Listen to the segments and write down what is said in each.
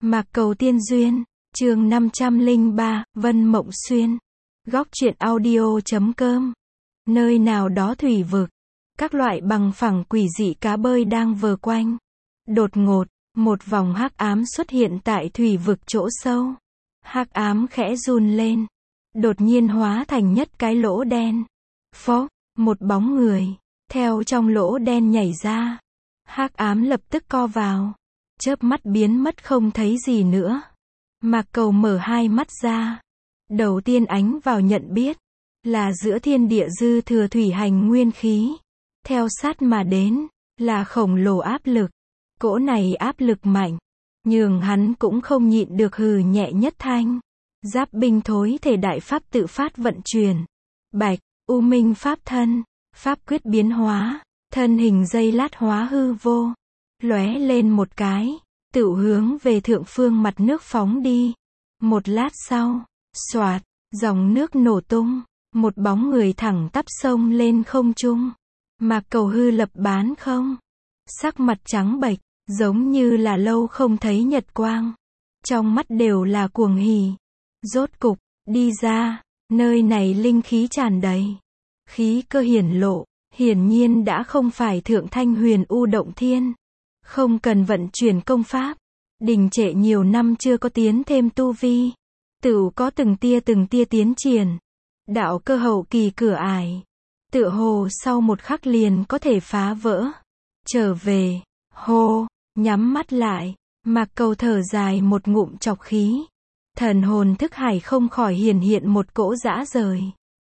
Mạc Cầu Tiên Duyên, chương 503, Vân Mộng Xuyên. Góc truyện audio.com. Nơi nào đó thủy vực, các loại bằng phẳng quỷ dị cá bơi đang vờ quanh. Đột ngột, một vòng hắc ám xuất hiện tại thủy vực chỗ sâu. Hắc ám khẽ run lên, đột nhiên hóa thành nhất cái lỗ đen. Phốc, một bóng người theo trong lỗ đen nhảy ra. Hắc ám lập tức co vào, chớp mắt biến mất không thấy gì nữa. Mạc Cầu mở hai mắt ra, đầu tiên ánh vào nhận biết là giữa thiên địa dư thừa thủy hành nguyên khí, theo sát mà đến là khổng lồ áp lực. Cỗ này áp lực mạnh, nhường hắn cũng không nhịn được hừ nhẹ nhất thanh. Giáp binh thối thể đại pháp tự phát vận chuyển. Bạch, U Minh pháp thân, pháp quyết biến hóa, thân hình giây lát hóa hư vô, lóe lên một cái, tự hướng về thượng phương mặt nước phóng đi. Một lát sau, xoạt, dòng nước nổ tung, một bóng người thẳng tắp sông lên không trung. Mạc Cầu hư lập bán không, sắc mặt trắng bệch, giống như là lâu không thấy nhật quang, trong mắt đều là cuồng hỉ. Rốt cục đi ra, nơi này linh khí tràn đầy, khí cơ hiển lộ, hiển nhiên đã không phải thượng thanh huyền u động thiên, không cần vận chuyển công pháp, đình trệ nhiều năm chưa có tiến thêm tu vi, tựu có từng tia tiến triển. Đạo cơ hậu kỳ cửa ải, tựa hồ sau một khắc liền có thể phá vỡ. Trở về, hô, nhắm mắt lại, Mạc Cầu thở dài một ngụm trọc khí. Thần hồn thức hải không khỏi hiện một cỗ dã rời.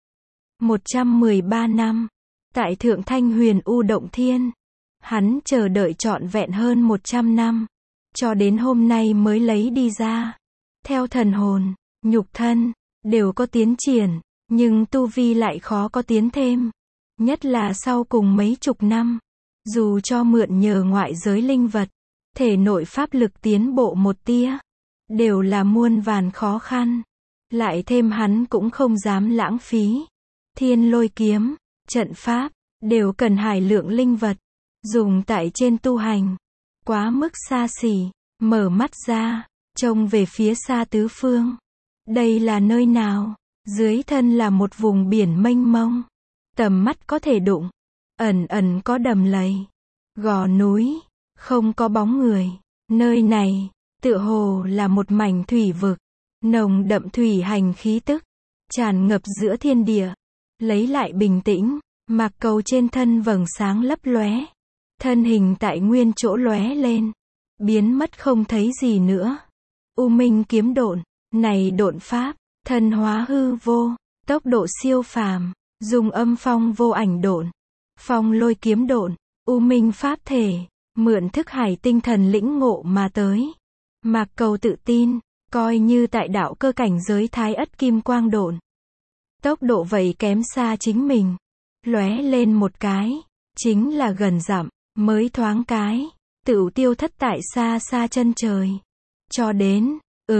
113 năm, tại thượng thanh huyền u động thiên, hắn chờ đợi trọn vẹn hơn 100 năm, cho đến hôm nay mới lấy đi ra. Theo thần hồn, nhục thân, đều có tiến triển, nhưng tu vi lại khó có tiến thêm. Nhất là sau cùng mấy chục năm, dù cho mượn nhờ ngoại giới linh vật, thể nội pháp lực tiến bộ một tia, đều là muôn vàn khó khăn. Lại thêm hắn cũng không dám lãng phí. Thiên lôi kiếm, trận pháp, đều cần hải lượng linh vật, dùng tại trên tu hành. Quá mức xa xỉ, mở mắt ra, trông về phía xa tứ phương. Đây là nơi nào? Dưới thân là một vùng biển mênh mông, tầm mắt có thể đụng, ẩn ẩn có đầm lầy, gò núi, không có bóng người. Nơi này tựa hồ là một mảnh thủy vực, nồng đậm thủy hành khí tức tràn ngập giữa thiên địa. Lấy lại bình tĩnh, Mạc Cầu trên thân vầng sáng lấp lóe, thân hình tại nguyên chỗ lóe lên, biến mất không thấy gì nữa. U Minh kiếm độn, này độn pháp, thân hóa hư vô, tốc độ siêu phàm, dùng âm phong vô ảnh độn, phong lôi kiếm độn, U Minh pháp thể, mượn thức hải tinh thần lĩnh ngộ mà tới. Mạc Cầu tự tin, coi như tại đạo cơ cảnh giới thái ất kim quang độn, tốc độ vậy kém xa chính mình. Lóe lên một cái, chính là gần dặm, mới thoáng cái, tựu tiêu thất tại xa xa chân trời. Cho đến,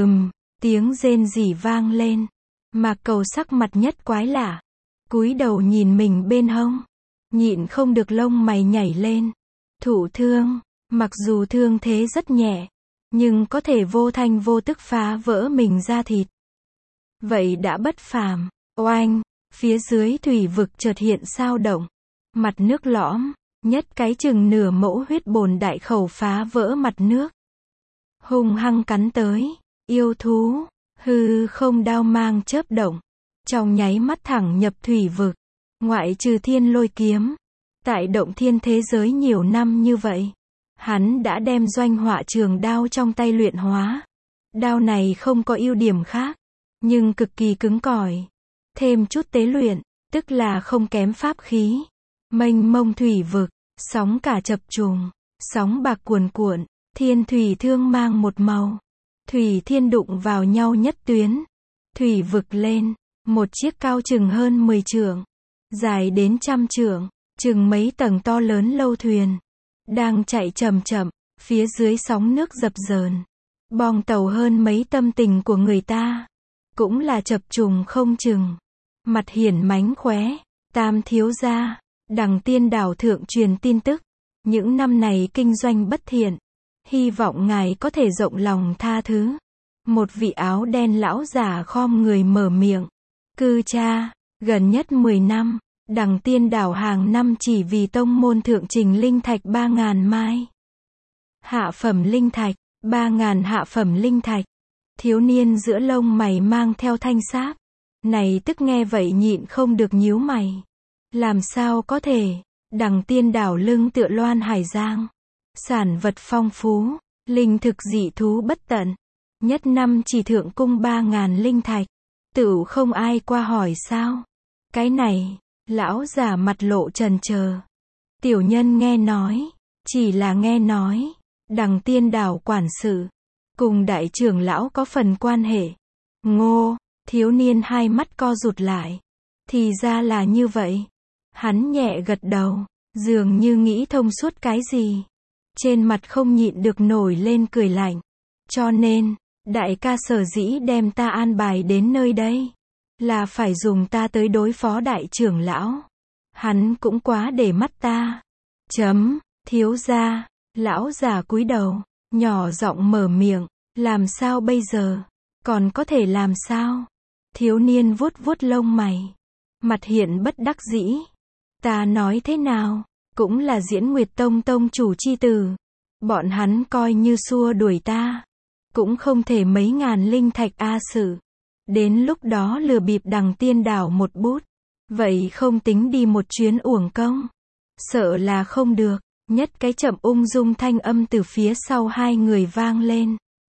tiếng rên rỉ vang lên. Mạc Cầu sắc mặt nhất quái lạ, cúi đầu nhìn mình bên hông, nhịn không được lông mày nhảy lên. Thụ thương, mặc dù thương thế rất nhẹ, nhưng có thể vô thanh vô tức phá vỡ mình da thịt, vậy đã bất phàm. Oanh, phía dưới thủy vực chợt hiện sao động, mặt nước lõm, nhất cái chừng nửa mẫu huyết bồn đại khẩu phá vỡ mặt nước, hung hăng cắn tới. Yêu thú, hư không đao mang chớp động, trong nháy mắt thẳng nhập thủy vực. Ngoại trừ thiên lôi kiếm, tại động thiên thế giới nhiều năm như vậy, hắn đã đem doanh họa trường đao trong tay luyện hóa. Đao này không có ưu điểm khác, nhưng cực kỳ cứng cỏi, thêm chút tế luyện, tức là không kém pháp khí. Mênh mông thủy vực, sóng cả chập trùng, sóng bạc cuồn cuộn, thiên thủy thương mang một màu. Thủy thiên đụng vào nhau nhất tuyến, thủy vực lên, một chiếc cao chừng hơn 10 trượng, dài đến 100 trượng, chừng mấy tầng to lớn lâu thuyền, đang chạy chậm chậm, phía dưới sóng nước dập dờn. Bong tàu hơn mấy tâm tình của người ta, cũng là chập trùng không chừng. Mặt hiển mánh khóe, Tam thiếu gia, Đằng Tiên đảo thượng truyền tin tức, những năm này kinh doanh bất thiện, hy vọng ngài có thể rộng lòng tha thứ. Một vị áo đen lão già khom người mở miệng. Cư cha, gần nhất 10 năm, Đằng Tiên Đảo hàng năm chỉ vì tông môn thượng trình linh thạch 3.000 mai. Hạ phẩm linh thạch, 3.000 hạ phẩm linh thạch. Thiếu niên giữa lông mày mang theo thanh sáp. Này tức nghe vậy nhịn không được nhíu mày. Làm sao có thể, Đằng Tiên Đảo lưng tựa Loan Hải Giang. Sản vật phong phú, linh thực dị thú bất tận. Nhất năm chỉ thượng cung 3.000 linh thạch. Tựu không ai qua hỏi sao? Cái này, lão già mặt lộ trần chờ. Tiểu nhân nghe nói, chỉ là nghe nói, Đằng Tiên Đảo quản sự, cùng đại trưởng lão có phần quan hệ. Ngô, thiếu niên hai mắt co rụt lại. Thì ra là như vậy. Hắn nhẹ gật đầu, dường như nghĩ thông suốt cái gì. Trên mặt không nhịn được nổi lên cười lạnh. Cho nên, đại ca sở dĩ đem ta an bài đến nơi đây, là phải dùng ta tới đối phó đại trưởng lão. Hắn cũng quá để mắt ta. Thiếu gia, lão già cúi đầu, nhỏ giọng mở miệng, làm sao bây giờ? Còn có thể làm sao? Thiếu niên vuốt vuốt lông mày, mặt hiện bất đắc dĩ. Ta nói thế nào, cũng là Diễn Nguyệt Tông tông chủ chi tử. Bọn hắn coi như xua đuổi ta, cũng không thể mấy ngàn linh thạch sự. Đến lúc đó lừa bịp Đằng Tiên Đảo một bút, vậy không tính đi một chuyến uổng công. Sợ là không được. Nhất cái chậm ung dung thanh âm từ phía sau hai người vang lên.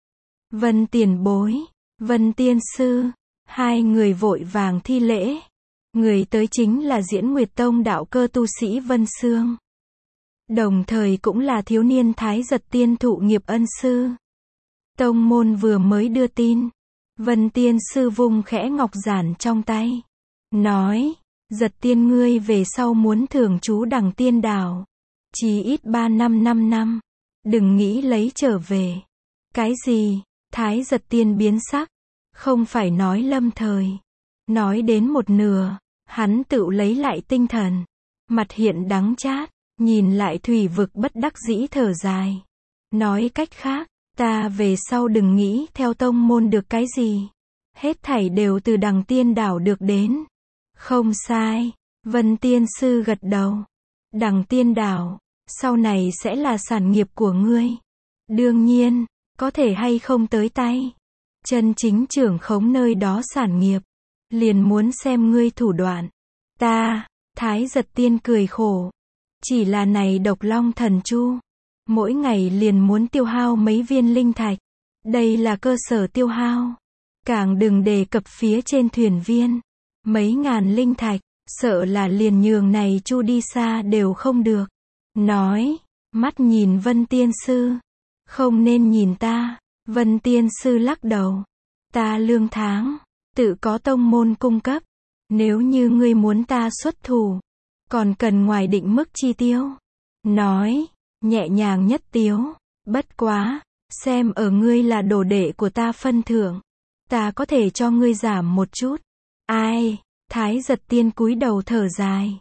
Vân tiền bối, Vân tiên sư. Hai người vội vàng thi lễ. Người tới chính là Diễn Nguyệt Tông đạo cơ tu sĩ Vân Sương. Đồng thời cũng là thiếu niên Thái Giật Tiên thụ nghiệp ân sư. Tông môn vừa mới đưa tin. Vân tiên sư vung khẽ ngọc giản trong tay. Nói, Giật Tiên ngươi về sau muốn thường trú Đằng Tiên Đảo. Chí ít 3 năm 5 năm. Đừng nghĩ lấy trở về. Cái gì? Thái Giật Tiên biến sắc. Không phải nói lâm thời. Nói đến một nửa, hắn tự lấy lại tinh thần. Mặt hiện đắng chát, nhìn lại thủy vực bất đắc dĩ thở dài. Nói cách khác, ta về sau đừng nghĩ theo tông môn được cái gì. Hết thảy đều từ Đằng Tiên Đảo được đến. Không sai. Vân tiên sư gật đầu. Đằng Tiên Đảo, sau này sẽ là sản nghiệp của ngươi. Đương nhiên, có thể hay không tới tay. Chân chính trưởng khống nơi đó sản nghiệp. Liền muốn xem ngươi thủ đoạn. Ta, Thái Giật Tiên cười khổ. Chỉ là này Độc Long Thần Chu. Mỗi ngày liền muốn tiêu hao mấy viên linh thạch. Đây là cơ sở tiêu hao. Càng đừng đề cập phía trên thuyền viên. Mấy ngàn linh thạch, sợ là liền nhường này Chu đi xa đều không được. Nói, mắt nhìn Vân tiên sư. Không nên nhìn ta. Vân tiên sư lắc đầu. Ta lương tháng, tự có tông môn cung cấp. Nếu như ngươi muốn ta xuất thủ, còn cần ngoài định mức chi tiêu. Nói, nhẹ nhàng nhất tiếu. Bất quá, xem ở ngươi là đồ đệ của ta phân thưởng. Ta có thể cho ngươi giảm một chút. Ai? Thái Giật Tiên cúi đầu thở dài.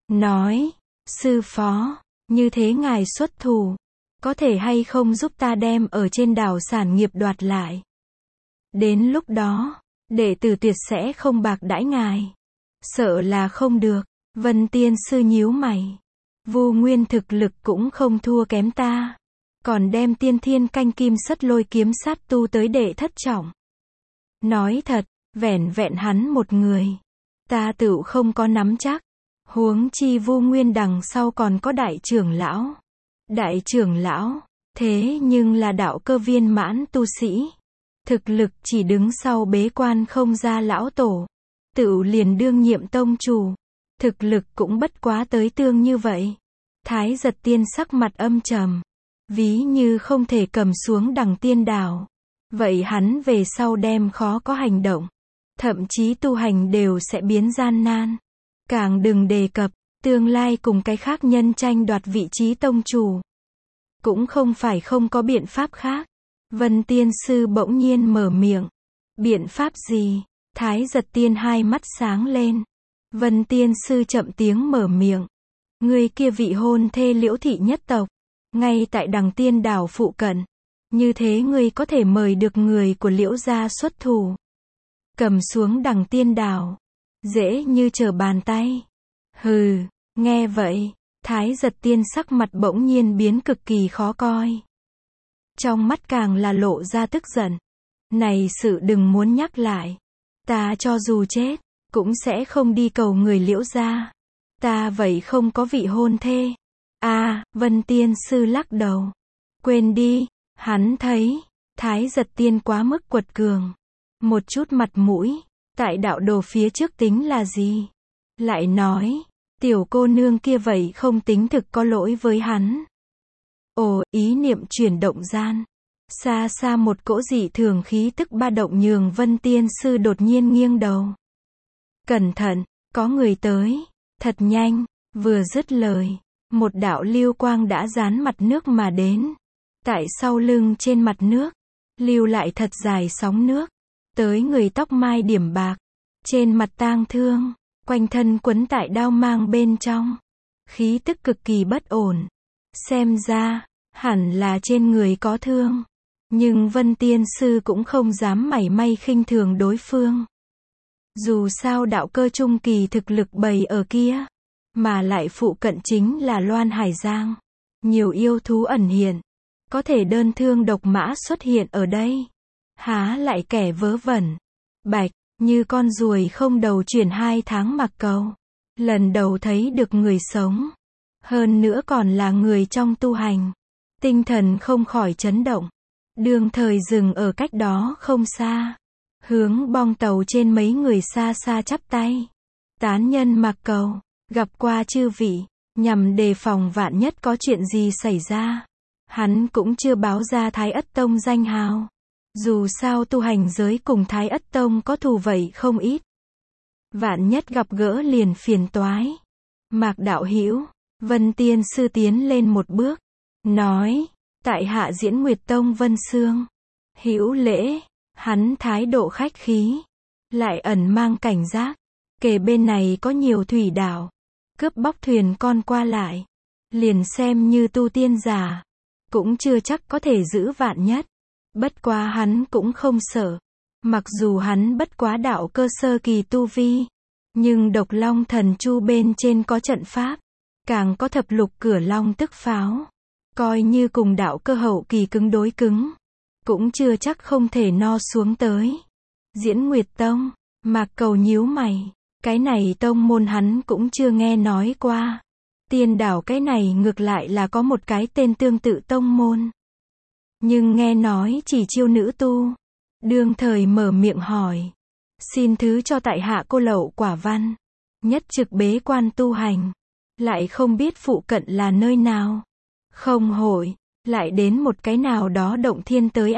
Nói, sư phó, như thế ngài xuất thủ. Có thể hay không giúp ta đem ở trên đảo sản nghiệp đoạt lại. Đến lúc đó, đệ tử tuyệt sẽ không bạc đãi ngài. Sợ là không được. Vân tiên sư nhíu mày. Vu Nguyên thực lực cũng không thua kém ta. Còn đem Tiên Thiên Canh Kim Sất Lôi kiếm sát tu tới đệ thất trọng. Nói thật, vẻn vẹn hắn một người. Ta tựu không có nắm chắc. Huống chi Vu Nguyên đằng sau còn có đại trưởng lão. Đại trưởng lão, thế nhưng là đạo cơ viên mãn tu sĩ. Thực lực chỉ đứng sau bế quan không ra lão tổ. Tựu liền đương nhiệm tông chủ. Thực lực cũng bất quá tới tương như vậy. Thái Giật Tiên sắc mặt âm trầm. Ví như không thể cầm xuống Đằng Tiên Đảo. Vậy hắn về sau đem khó có hành động. Thậm chí tu hành đều sẽ biến gian nan. Càng đừng đề cập, tương lai cùng cái khác nhân tranh đoạt vị trí tông chủ. Cũng không phải không có biện pháp khác. Vân tiên sư bỗng nhiên mở miệng. Biện pháp gì? Thái Giật Tiên hai mắt sáng lên. Vân tiên sư chậm tiếng mở miệng. Người kia vị hôn thê Liễu thị nhất tộc. Ngay tại Đằng Tiên Đảo phụ cận. Như thế ngươi có thể mời được người của Liễu gia xuất thủ. Cầm xuống Đằng Tiên Đảo. Dễ như trở bàn tay. Hừ, nghe vậy, Thái Giật Tiên sắc mặt bỗng nhiên biến cực kỳ khó coi. Trong mắt càng là lộ ra tức giận. Này sự đừng muốn nhắc lại. Ta cho dù chết, cũng sẽ không đi cầu người Liễu gia. Ta vậy không có vị hôn thê. Vân Tiên Sư lắc đầu. Quên đi, hắn thấy, Thái Giật Tiên quá mức quật cường. Một chút mặt mũi, tại đạo đồ phía trước tính là gì? Lại nói, tiểu cô nương kia vậy không tính thực có lỗi với hắn. Ồ, ý niệm chuyển động gian. Xa xa một cỗ dị thường khí tức ba động nhường Vân Tiên Sư đột nhiên nghiêng đầu. Cẩn thận, có người tới. Thật nhanh, vừa dứt lời, một đạo lưu quang đã dán mặt nước mà đến. Tại sau lưng trên mặt nước, lưu lại thật dài sóng nước. Tới người tóc mai điểm bạc, trên mặt tang thương, quanh thân quấn tại đao mang bên trong. Khí tức cực kỳ bất ổn. Xem ra, hẳn là trên người có thương. Nhưng Vân Tiên Sư cũng không dám mảy may khinh thường đối phương. Dù sao đạo cơ trung kỳ thực lực bày ở kia, mà lại phụ cận chính là Loan Hải Giang. Nhiều yêu thú ẩn hiện, có thể đơn thương độc mã xuất hiện ở đây. Há lại kẻ vớ vẩn. Bạch, như con ruồi không đầu chuyển 2 tháng mặc cầu. Lần đầu thấy được người sống. Hơn nữa còn là người trong tu hành. Tinh thần không khỏi chấn động. Đương thời dừng ở cách đó không xa. Hướng bong tàu trên mấy người xa xa chắp tay. Tán nhân mặc cầu, gặp qua chư vị, nhằm đề phòng vạn nhất có chuyện gì xảy ra. Hắn cũng chưa báo ra Thái Ất Tông danh hào. Dù sao tu hành giới cùng Thái Ất Tông có thù vậy không ít. Vạn nhất gặp gỡ liền phiền toái. Mạc đạo hữu, Vân Tiên Sư tiến lên một bước, nói, tại hạ Diễn Nguyệt Tông Vân Sương. Hữu lễ, hắn thái độ khách khí, lại ẩn mang cảnh giác. Kề bên này có nhiều thủy đảo, cướp bóc thuyền con qua lại. Liền xem như tu tiên giả, cũng chưa chắc có thể giữ vạn nhất. Bất quá hắn cũng không sợ. Mặc dù hắn bất quá đạo cơ sơ kỳ tu vi, nhưng Độc Long Thần Chu bên trên có trận pháp, càng có thập lục cửa long tức pháo. Coi như cùng đạo cơ hậu kỳ cứng đối cứng, cũng chưa chắc không thể no xuống tới. Diễn Nguyệt Tông, Mạc Cầu nhíu mày, cái này tông môn hắn cũng chưa nghe nói qua. Tiên đảo cái này ngược lại là có một cái tên tương tự tông môn. Nhưng nghe nói chỉ chiêu nữ tu. Đương thời mở miệng hỏi. Xin thứ cho tại hạ cô lậu quả văn. Nhất trực bế quan tu hành. Lại không biết phụ cận là nơi nào. Không hội, lại đến một cái nào đó động thiên tới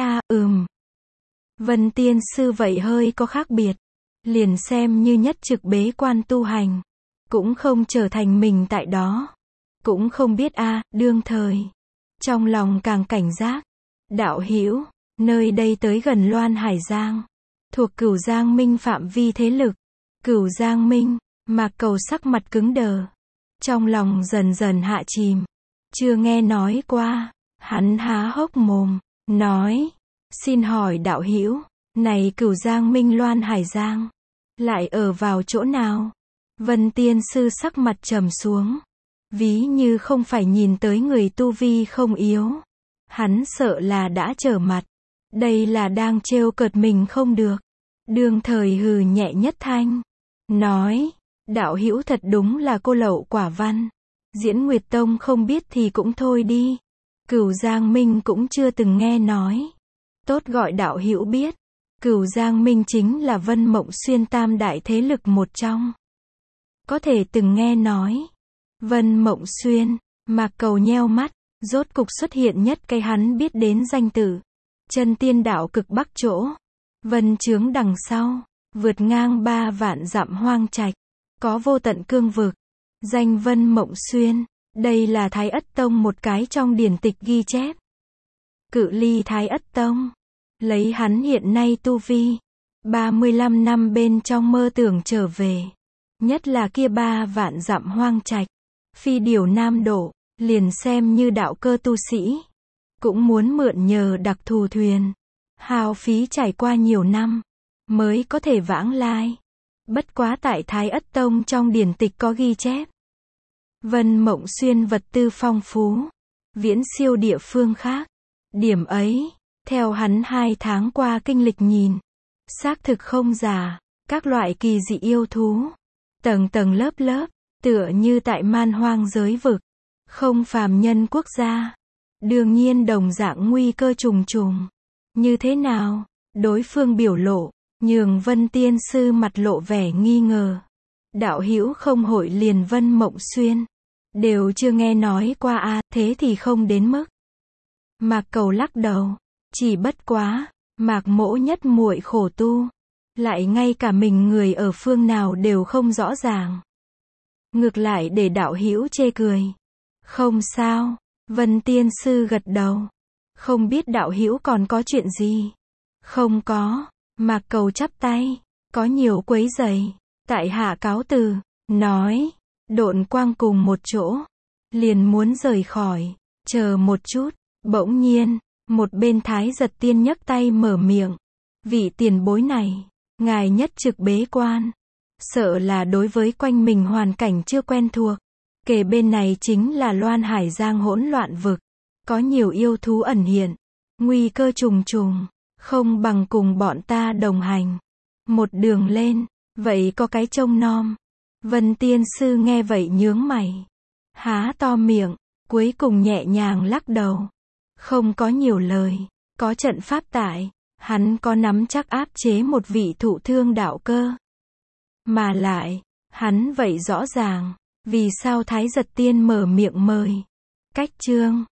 Vân Tiên Sư vậy hơi có khác biệt. Liền xem như nhất trực bế quan tu hành. Cũng không trở thành mình tại đó. Cũng không biết đương thời. Trong lòng càng cảnh giác. Đạo hữu, nơi đây tới gần Loan Hải Giang. Thuộc Cửu Giang Minh phạm vi thế lực. Cửu Giang Minh, Mạc Cầu sắc mặt cứng đờ. Trong lòng dần dần hạ chìm. Chưa nghe nói qua. Hắn há hốc mồm, nói. Xin hỏi đạo hữu, này Cửu Giang Minh Loan Hải Giang, lại ở vào chỗ nào? Vân Tiên Sư sắc mặt trầm xuống. Ví như không phải nhìn tới người tu vi không yếu. Hắn sợ là đã trở mặt. Đây là đang trêu cợt mình không được. Đương thời hừ nhẹ nhất thanh. Nói, đạo hữu thật đúng là cô lậu quả văn. Diễn Nguyệt Tông không biết thì cũng thôi đi. Cửu Giang Minh cũng chưa từng nghe nói. Tốt gọi đạo hữu biết. Cửu Giang Minh chính là Vân Mộng Xuyên tam đại thế lực một trong. Có thể từng nghe nói. Vân Mộng Xuyên, Mạc Cầu nheo mắt. Rốt cục xuất hiện nhất cái hắn biết đến danh tử. Chân tiên đạo cực bắc chỗ. Vân chướng đằng sau. Vượt ngang 3 vạn dặm hoang trạch. Có vô tận cương vực. Danh Vân Mộng Xuyên. Đây là Thái Ất Tông một cái trong điển tịch ghi chép. Cự ly Thái Ất Tông. Lấy hắn hiện nay tu vi. 35 năm bên trong mơ tưởng trở về. Nhất là kia 3 vạn dặm hoang trạch. Phi điều Nam Độ. Liền xem như đạo cơ tu sĩ. cũng muốn mượn nhờ đặc thù thuyền, hao phí trải qua nhiều năm, mới có thể vãng lai. Bất quá tại Thái Ất Tông trong điển tịch có ghi chép. Vân Mộng Xuyên vật tư phong phú, viễn siêu địa phương khác. Điểm ấy, theo hắn 2 tháng qua kinh lịch nhìn, xác thực không giả, các loại kỳ dị yêu thú, tầng tầng lớp lớp, tựa như tại man hoang giới vực, không phàm nhân quốc gia. Đương nhiên đồng dạng nguy cơ trùng trùng. Như thế nào? Đối phương biểu lộ, nhường Vân Tiên Sư mặt lộ vẻ nghi ngờ. Đạo hữu không hội liền Vân Mộng Xuyên, đều chưa nghe nói qua a, thế thì không đến mức. Mạc Cầu lắc đầu, chỉ bất quá, Mạc Mỗ nhất muội khổ tu, lại ngay cả mình người ở phương nào đều không rõ ràng. Ngược lại để đạo hữu chê cười. Không sao, Vân Tiên Sư gật đầu. Không biết đạo hữu còn có chuyện gì? Không có, Mạc Cầu chắp tay, có nhiều quấy rầy, tại hạ cáo từ, nói, độn quang cùng một chỗ, liền muốn rời khỏi, chờ một chút, bỗng nhiên, một bên Thái Giật Tiên nhấc tay mở miệng, vị tiền bối này, ngài nhất trực bế quan, sợ là đối với quanh mình hoàn cảnh chưa quen thuộc, kề bên này chính là Loan Hải Giang hỗn loạn vực, có nhiều yêu thú ẩn hiện, nguy cơ trùng trùng, không bằng cùng bọn ta đồng hành, một đường lên, vậy có cái trông nom. Vân Tiên Sư nghe vậy nhướng mày, há to miệng, cuối cùng nhẹ nhàng lắc đầu, không có nhiều lời, có trận pháp tại, hắn có nắm chắc áp chế một vị thụ thương đạo cơ. Mà lại, hắn vậy rõ ràng, vì sao Thái Giật Tiên mở miệng mời. Cách chương